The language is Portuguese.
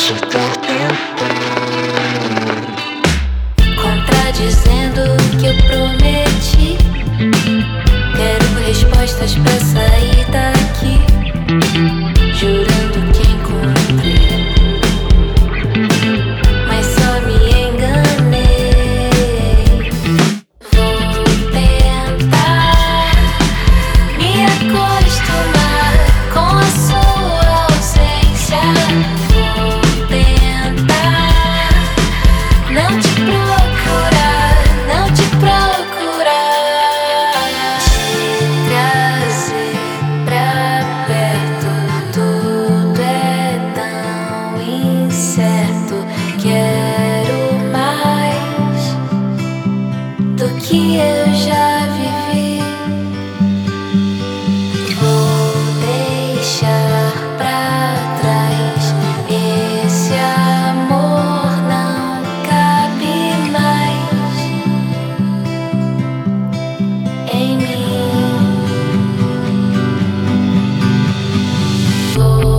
Contradizendo o que eu prometi. Quero respostas pra sair daqui, jurando que encontrei, mas só me enganei. Vou tentar me acostumar com a sua ausência. Vou tentar não te procurar, não te procurar. Te trazer pra perto, tudo é tão incerto. Quero mais do que eu já vivi. Vou deixar pra trás esse amor, não cabe mais em mim. Vou